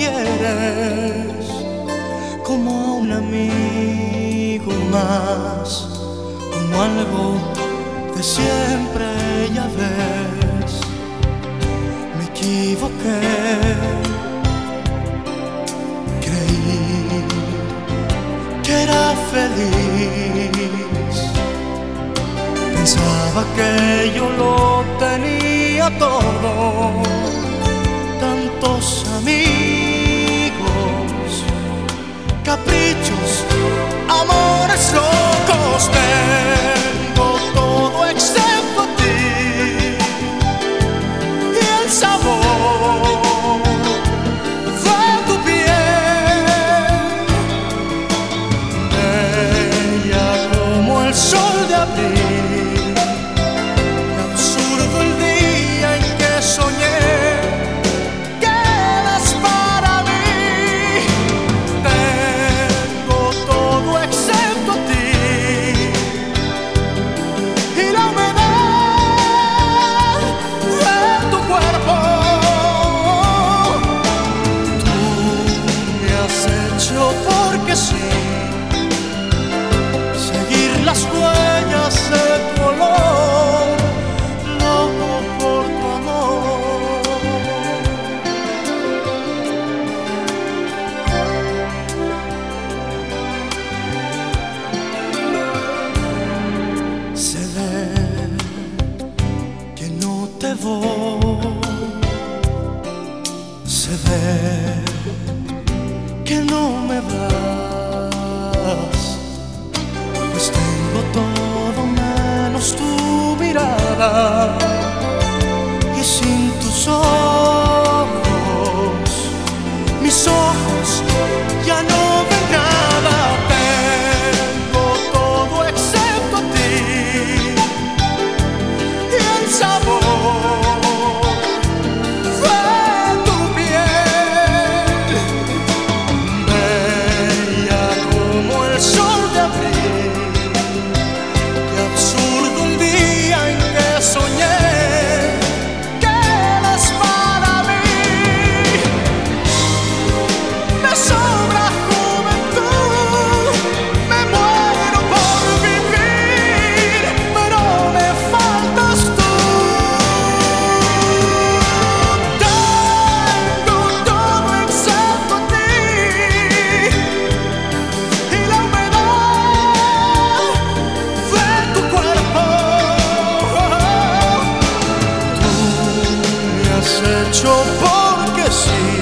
quieres como a un amigo más, como algo de siempre, ya ves. Me equivoqué, creí que era feliz, pensaba que yo lo tenía todo, tantos amigos, caprichos, amores locos. Tengo todo excepto a ti y el sabor de tu piel, bella como el sol de abril. Qué absurdo el día en que soñé que eras para mí. Tengo todo excepto a ti y la humedad de tu cuerpo. Tú me has hecho porque sí seguir las huellas de tu olor, loco por tu amor. Se ve que no te voy, se ve que no me das, pues tengo todo menos tu mirada, y sin tus ojos, mis ojos ya no ven nada. Tengo todo excepto a ti y el sabor de tu piel, bella como el sol de abril. Qué absurdo el día en que soñé que eras para mí. Me sobra juventud, me muero por vivir, pero me faltas tú. Tengo todo excepto a ti y la humedad de tu cuerpo. Tú me has hecho porque sí